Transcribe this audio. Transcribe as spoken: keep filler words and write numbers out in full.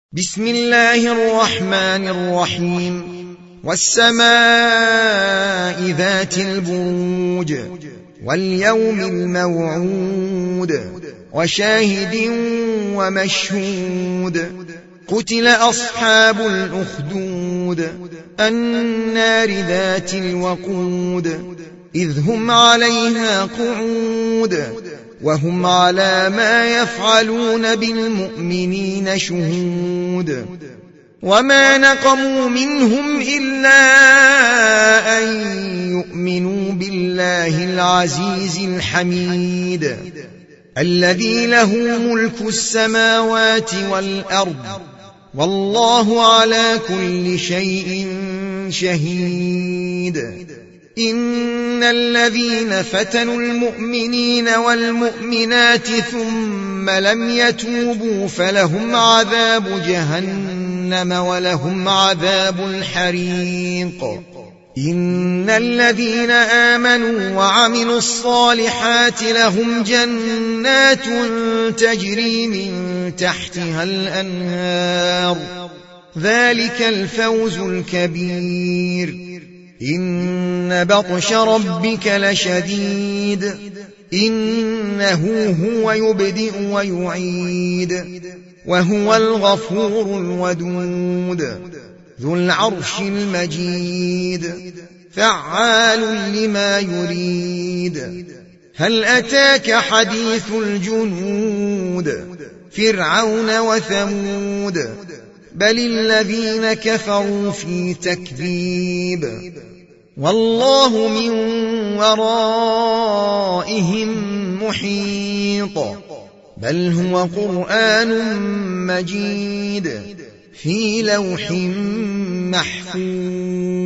بسم الله الرحمن الرحيم والسماء ذات البروج واليوم الموعود وشاهد ومشهود قتل أصحاب الأخدود النار ذات الوقود إذ هم عليها قعود وهم على ما يفعلون بالمؤمنين شهود وما نقموا منهم إلا أن يؤمنوا بالله العزيز الحميد الذي له ملك السماوات والأرض والله على كل شيء شهيد إن الذين فتنوا المؤمنين والمؤمنات ثم لم يتوبوا فلهم عذاب جهنم ولهم عذاب الحريق إن الذين آمنوا وعملوا الصالحات لهم جنات تجري من تحتها الأنهار ذلك الفوز الكبير إن بطش ربك لشديد إنه هو يبدئ ويعيد وهو الغفور الودود ذو العرش المجيد فعال لما يريد هل أتاك حديث الجنود فرعون وثمود بل الذين كفروا في تكذيب والله من ورائهم محيط بل هو قرآن مجيد في لوح محفوظ.